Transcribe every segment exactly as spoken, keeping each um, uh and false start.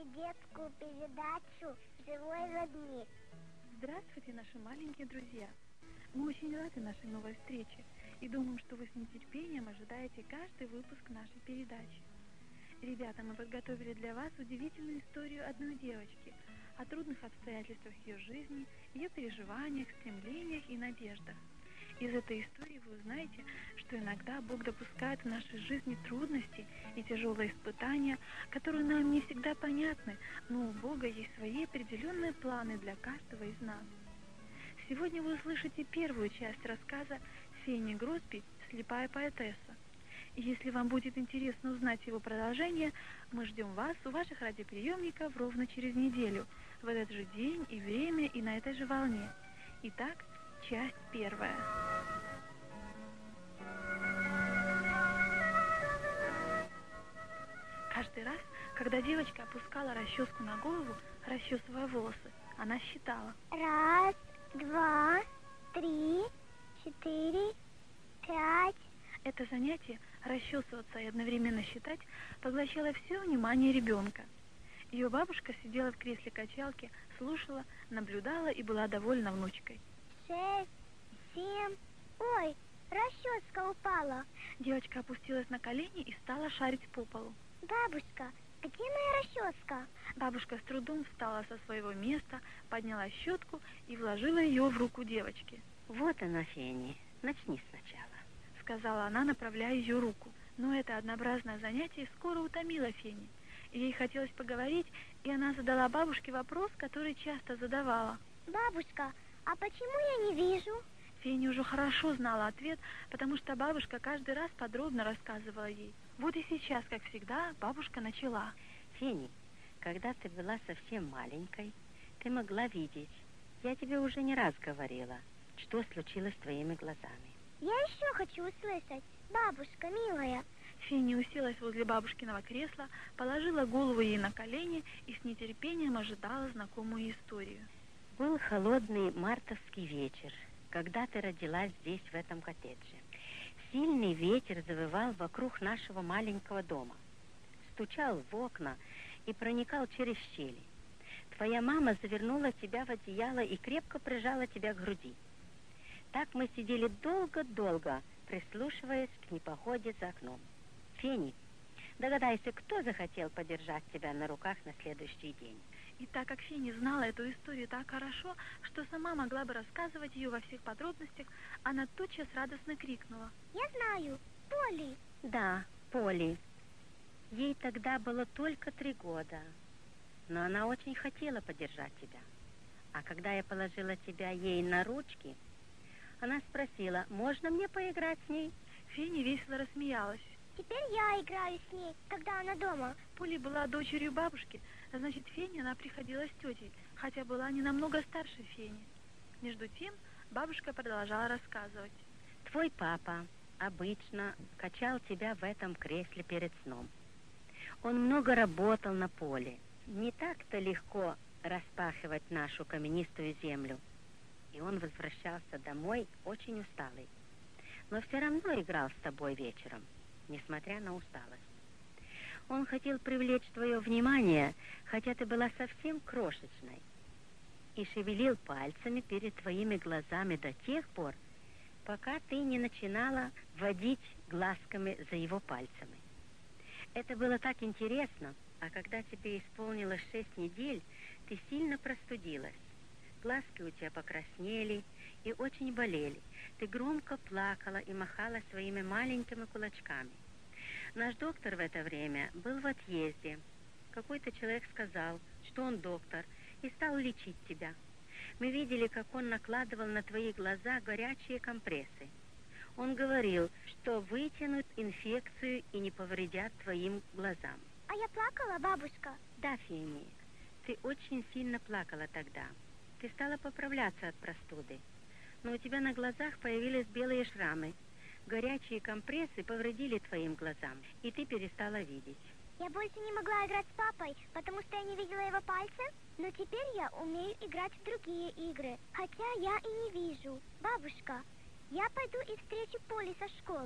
детскую передачу «Живой родник». Здравствуйте, наши маленькие друзья! Мы очень рады нашей новой встрече и думаем, что вы с нетерпением ожидаете каждый выпуск нашей передачи. Ребята, мы подготовили для вас удивительную историю одной девочки о трудных обстоятельствах ее жизни, ее переживаниях, стремлениях и надеждах. Из этой истории вы узнаете, что иногда Бог допускает в нашей жизни трудности и тяжелые испытания, которые нам не всегда понятны, но у Бога есть свои определенные планы для каждого из нас. Сегодня вы услышите первую часть рассказа Фени Гросби «Слепая поэтесса». И если вам будет интересно узнать его продолжение, мы ждем вас у ваших радиоприемников ровно через неделю, в этот же день и время и на этой же волне. Итак, часть первая. Каждый раз, когда девочка опускала расческу на голову, расчесывая волосы, она считала. Раз, два, три, четыре, пять. Это занятие, расчесываться и одновременно считать, поглощало все внимание ребенка. Ее бабушка сидела в кресле качалки, слушала, наблюдала и была довольна внучкой. Шесть, семь. Ой, расческа упала. Девочка опустилась на колени и стала шарить по полу. Бабушка, где моя расческа? Бабушка с трудом встала со своего места, подняла щетку и вложила ее в руку девочки. Вот она, Фени, начни сначала, сказала она, направляя ее руку. Но это однообразное занятие скоро утомило Фени. Ей хотелось поговорить, и она задала бабушке вопрос, который часто задавала. Бабушка, а почему я не вижу? Феня уже хорошо знала ответ, потому что бабушка каждый раз подробно рассказывала ей. Вот и сейчас, как всегда, бабушка начала. Фени, когда ты была совсем маленькой, ты могла видеть. Я тебе уже не раз говорила, что случилось с твоими глазами. Я еще хочу услышать. Бабушка, милая. Феня уселась возле бабушкиного кресла, положила голову ей на колени и с нетерпением ожидала знакомую историю. Был холодный мартовский вечер, когда ты родилась здесь, в этом коттедже. Сильный ветер завывал вокруг нашего маленького дома, стучал в окна и проникал через щели. Твоя мама завернула тебя в одеяло и крепко прижала тебя к груди. Так мы сидели долго-долго, прислушиваясь к непогоде за окном. Фени, догадайся, кто захотел подержать тебя на руках на следующий день? И так как Фени знала эту историю так хорошо, что сама могла бы рассказывать ее во всех подробностях, она тотчас радостно крикнула. Я знаю, Поли. Да, Поли. Ей тогда было только три года, но она очень хотела подержать тебя. А когда я положила тебя ей на ручки, она спросила, можно мне поиграть с ней? Фени весело рассмеялась. Теперь я играю с ней, когда она дома. Поли была дочерью бабушки, а значит, Фене она приходилась тетей, хотя была не намного старше Фени. Между тем, бабушка продолжала рассказывать. Твой папа обычно качал тебя в этом кресле перед сном. Он много работал на поле. Не так-то легко распахивать нашу каменистую землю. И он возвращался домой очень усталый. Но все равно играл с тобой вечером, несмотря на усталость. Он хотел привлечь твое внимание, хотя ты была совсем крошечной, и шевелил пальцами перед твоими глазами до тех пор, пока ты не начинала водить глазками за его пальцами. Это было так интересно, а когда тебе исполнилось шесть недель, ты сильно простудилась. Глазки у тебя покраснели и очень болели. Ты громко плакала и махала своими маленькими кулачками. Наш доктор в это время был в отъезде. Какой-то человек сказал, что он доктор, и стал лечить тебя. Мы видели, как он накладывал на твои глаза горячие компрессы. Он говорил, что вытянут инфекцию и не повредят твоим глазам. А я плакала, бабушка? Да, Фени, ты очень сильно плакала тогда. Ты стала поправляться от простуды, но у тебя на глазах появились белые шрамы. Горячие компрессы повредили твоим глазам, и ты перестала видеть. Я больше не могла играть с папой, потому что я не видела его пальца, но теперь я умею играть в другие игры, хотя я и не вижу. Бабушка, я пойду и встречу Поли со школы.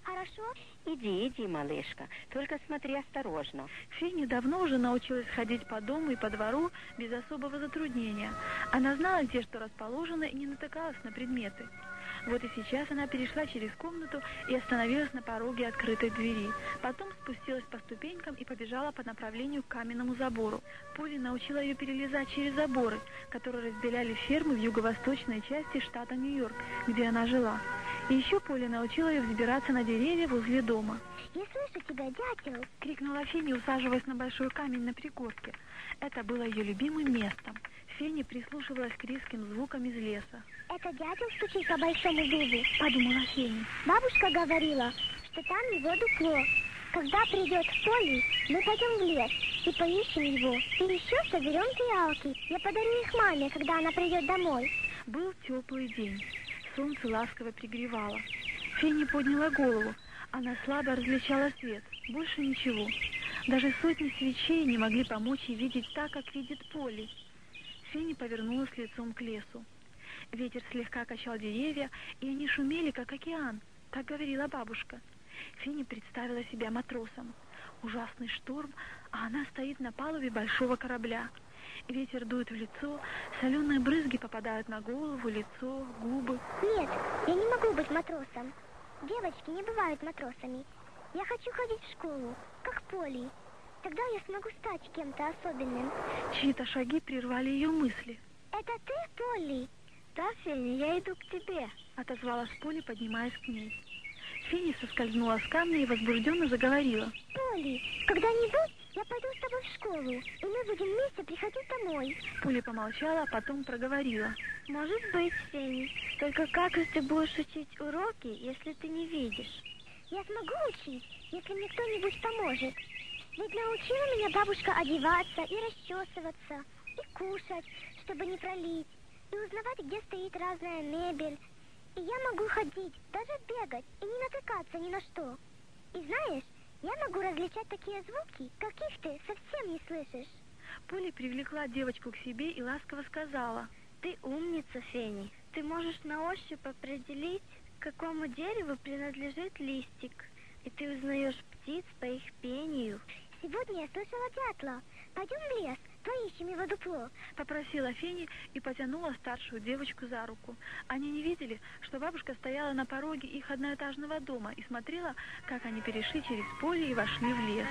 Хорошо? Иди, иди, малышка, только смотри осторожно. Феня давно уже научилась ходить по дому и по двору без особого затруднения. Она знала, где что расположено, и не натыкалась на предметы. Вот и сейчас она перешла через комнату и остановилась на пороге открытой двери. Потом спустилась по ступенькам и побежала по направлению к каменному забору. Полли научила ее перелезать через заборы, которые разделяли фермы в юго-восточной части штата Нью-Йорк, где она жила. И еще Полли научила ее взбираться на деревья возле дома. Я слышу тебя, дятел. — крикнула Феня, усаживаясь на большой камень на пригорке. Это было ее любимым местом. Феня прислушивалась к резким звукам из леса. Это дятел стучит по большому зубу, подумала Феня. Бабушка говорила, что там его дупло. Когда придет Полли, мы пойдем в лес и поищем его. И еще соберем фиалки. Я подарю их маме, когда она придет домой. Был теплый день. Солнце ласково пригревало. Феня подняла голову. Она слабо различала свет. Больше ничего. Даже сотни свечей не могли помочь ей видеть так, как видит Полли. Феня повернулась лицом к лесу. Ветер слегка качал деревья, и они шумели, как океан. Так говорила бабушка. Феня представила себя матросом. Ужасный шторм, а она стоит на палубе большого корабля. Ветер дует в лицо, соленые брызги попадают на голову, лицо, губы. Нет, я не могу быть матросом. Девочки не бывают матросами. Я хочу ходить в школу, как Полли. Тогда я смогу стать кем-то особенным. Чьи-то шаги прервали ее мысли. Это ты, Полли? Да, Феня, я иду к тебе, отозвалась Полли, поднимаясь к ней. Феня соскользнула с камня и возбужденно заговорила. Полли, когда-нибудь я пойду с тобой в школу, и мы будем вместе приходить домой. Полли помолчала, а потом проговорила. Может быть, Феня. Только как же ты будешь учить уроки, если ты не видишь? Я смогу учить, если мне кто-нибудь поможет. Ведь научила меня бабушка одеваться и расчесываться, и кушать, чтобы не пролить, и узнавать, где стоит разная мебель. И я могу ходить, даже бегать, и не натыкаться ни на что. И знаешь, я могу различать такие звуки, каких ты совсем не слышишь. Полли привлекла девочку к себе и ласково сказала. Ты умница, Феня. Ты можешь на ощупь определить, к какому дереву принадлежит листик. И ты узнаешь птиц по их пению. Сегодня я слышала дятла. Пойдем в лес, поищем его дупло. Попросила Феня и потянула старшую девочку за руку. Они не видели, что бабушка стояла на пороге их одноэтажного дома и смотрела, как они перешли через поле и вошли в лес.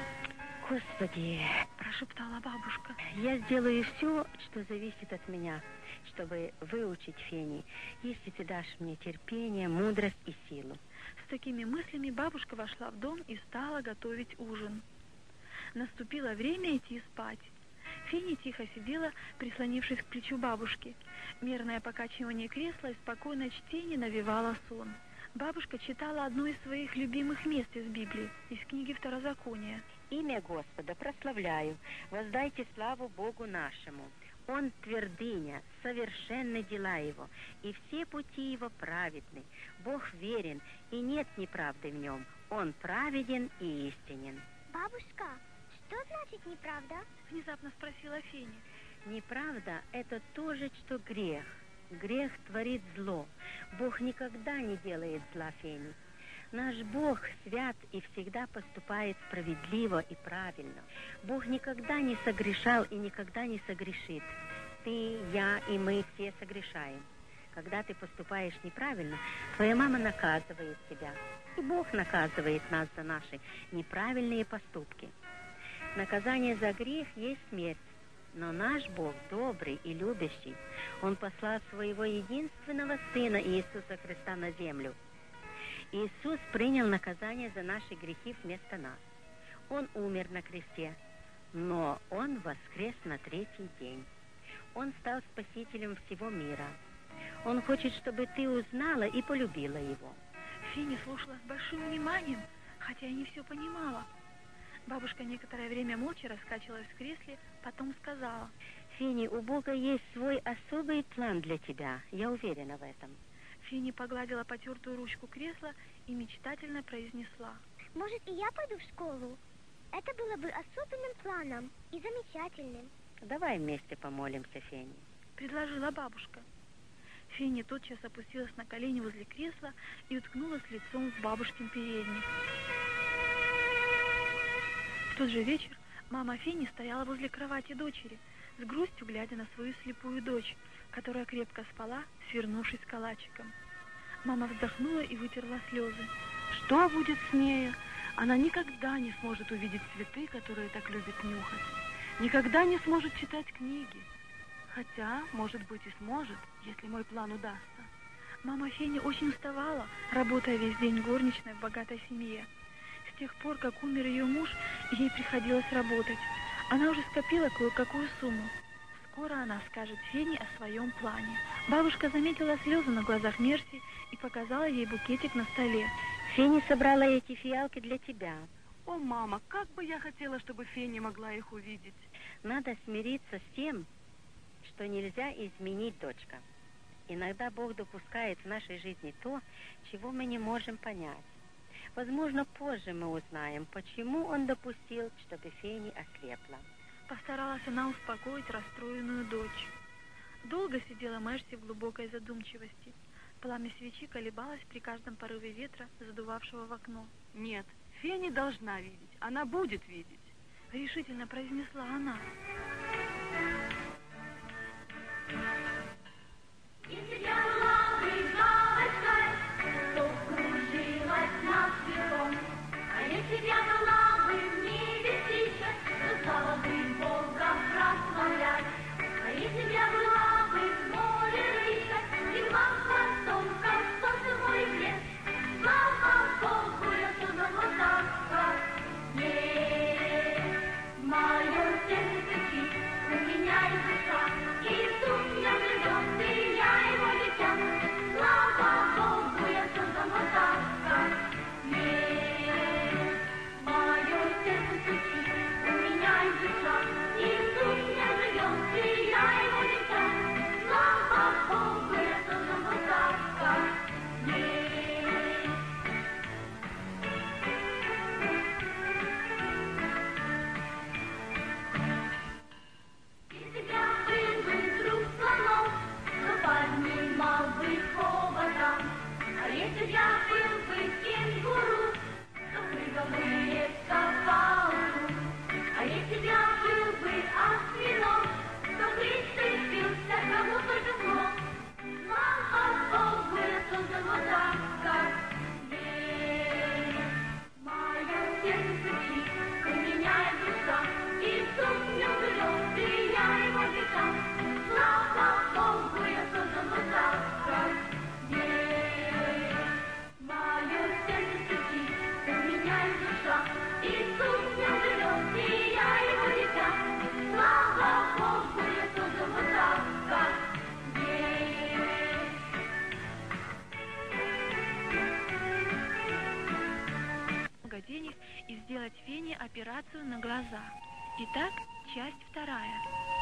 Господи, прошептала бабушка. Я сделаю все, что зависит от меня, чтобы выучить Фени, если ты дашь мне терпение, мудрость и силу. С такими мыслями бабушка вошла в дом и стала готовить ужин. Наступило время идти спать. Феня тихо сидела, прислонившись к плечу бабушки. Мерное покачивание кресла и спокойное чтение навевало сон. Бабушка читала одно из своих любимых мест из Библии, из книги Второзакония. «Имя Господа прославляю, воздайте славу Богу нашему. Он твердыня, совершенны дела Его, и все пути Его праведны. Бог верен, и нет неправды в Нем. Он праведен и истинен». Бабушка, что значит неправда? Внезапно спросила Феня. Неправда – это то же, что грех. Грех творит зло. Бог никогда не делает зла, Фени. Наш Бог свят и всегда поступает справедливо и правильно. Бог никогда не согрешал и никогда не согрешит. Ты, я и мы все согрешаем. Когда ты поступаешь неправильно, твоя мама наказывает тебя. И Бог наказывает нас за наши неправильные поступки. Наказание за грех есть смерть. Но наш Бог добрый и любящий. Он послал своего единственного Сына Иисуса Христа на землю. Иисус принял наказание за наши грехи вместо нас. Он умер на кресте, но Он воскрес на третий день. Он стал спасителем всего мира. Он хочет, чтобы ты узнала и полюбила Его. Феня слушала с большим вниманием, хотя и не все понимала. Бабушка некоторое время молча раскачивалась в кресле, потом сказала. «Феня, у Бога есть свой особый план для тебя, я уверена в этом». Феня погладила потертую ручку кресла и мечтательно произнесла. «Может, и я пойду в школу? Это было бы особенным планом и замечательным». «Давай вместе помолимся, Феня», — предложила бабушка. Феня тотчас опустилась на колени возле кресла и уткнулась лицом в бабушкин передник. В тот же вечер мама Фени стояла возле кровати дочери, с грустью глядя на свою слепую дочь, которая крепко спала, свернувшись калачиком. Мама вздохнула и вытерла слезы. Что будет с нею? Она никогда не сможет увидеть цветы, которые так любит нюхать. Никогда не сможет читать книги. Хотя, может быть, и сможет, если мой план удастся. Мама Фени очень уставала, работая весь день горничной в богатой семье. С тех пор, как умер ее муж, ей приходилось работать. Она уже скопила кое-какую сумму. Скоро она скажет Фене о своем плане. Бабушка заметила слезы на глазах Мерси и показала ей букетик на столе. Феня собрала эти фиалки для тебя. О, мама, как бы я хотела, чтобы Феня могла их увидеть. Надо смириться с тем, что нельзя изменить, дочка. Иногда Бог допускает в нашей жизни то, чего мы не можем понять. Возможно, позже мы узнаем, почему Он допустил, чтобы Феня ослепла. Постаралась она успокоить расстроенную дочь. Долго сидела Мерси в глубокой задумчивости. Пламя свечи колебалось при каждом порыве ветра, задувавшего в окно. Нет, Феня должна видеть, она будет видеть. Решительно произнесла она. Если я была бы бабочкой, то кружилась над цветом. А если б я была бы в небе птичкой, то стала бы Бога прославлять. А если б я была бы в море речкой, легла хвостом, как солнце в мой плед, слава Богу, я создан вот так, как есть. Мое сердце кричит, у меня есть душа, Иисус меня живет, и я его дитя. Слава Богу, я создан вот так, как есть. Мое сердце кричит, у меня есть душа, Иисус меня живет, и я его дитя. Слава Богу, я создан вот так, как есть. Если б я был бы друг слонов, то поднимал бы хоботом. А если б я был бы кенгуру, то прыгал бы резко по утру. А если б я был бы осьминог, то прицепился кому только смог. Слава Богу, я создан вот так, как есть. Мое сердце кричит, у меня есть душа, Иисус в нем живет, и я его дитя. Слава Богу, я создан вот так, как есть. Мое сердце кричит, у меня есть душа, Иисус в нем живет, и я его дитя. Слава Богу, я создан вот так, как есть. Много денег и сделать Фене операцию на глаза. Итак, часть вторая.